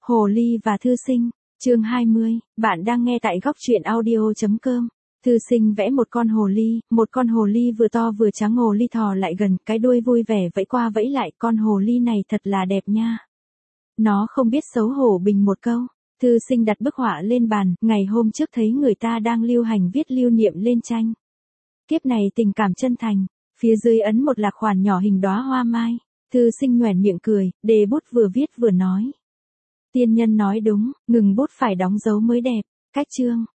Hồ ly và thư sinh, chương 20, bạn đang nghe tại góc truyện audio.com. Thư sinh vẽ một con hồ ly vừa to vừa trắng. Hồ ly thò lại gần, cái đuôi vui vẻ vẫy qua vẫy lại. Con hồ ly này thật là đẹp nha. Nó không biết xấu hổ bình một câu. Thư sinh đặt bức họa lên bàn, ngày hôm trước thấy người ta đang lưu hành viết lưu niệm lên tranh. Kiếp này tình cảm chân thành, phía dưới ấn một lạc khoản nhỏ hình đóa hoa mai. Thư sinh nhoẻn miệng cười, đề bút vừa viết vừa nói. Tiên nhân nói đúng, ngừng bút phải đóng dấu mới đẹp. Cách chương,